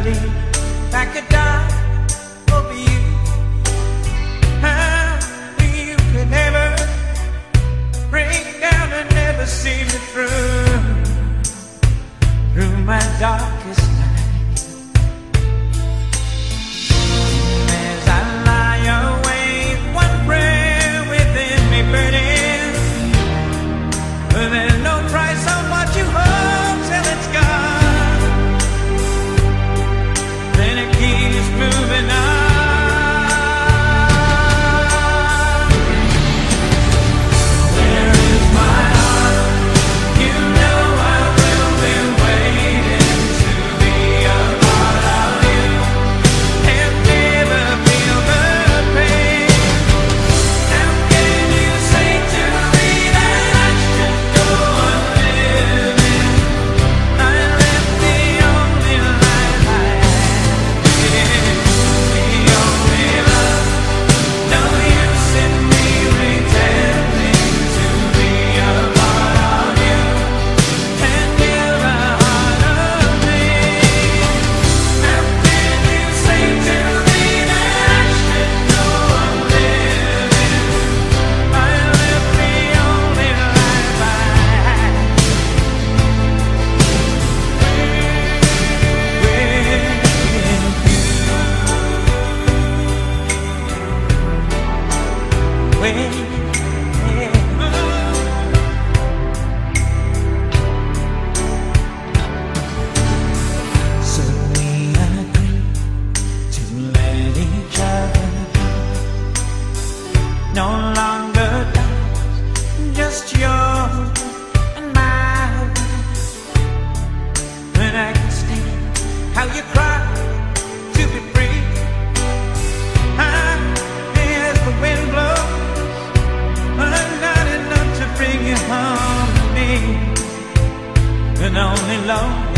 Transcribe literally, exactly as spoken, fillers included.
melody that could die over you. How you could never break down and never see me through, through my darkest night. As I lie awake, one prayer within me burning, but there's no price on what you hold till it's gone. Then it keeps moving on. Where is my heart? You know I will be waiting to be a part of you and never feel the pain. How can you say to me that I should go on living? I left the only life I had, the only love. No use in me pretending to be a part of you and never a part of me. How can you say to me that I should go on living? I left the only life I had with you. So we agreed to let each other go. No longer doubts, just yours and mine. But I can stand how you cry to be free. As the wind blows, I'm not enough to bring you home to me, and only lonely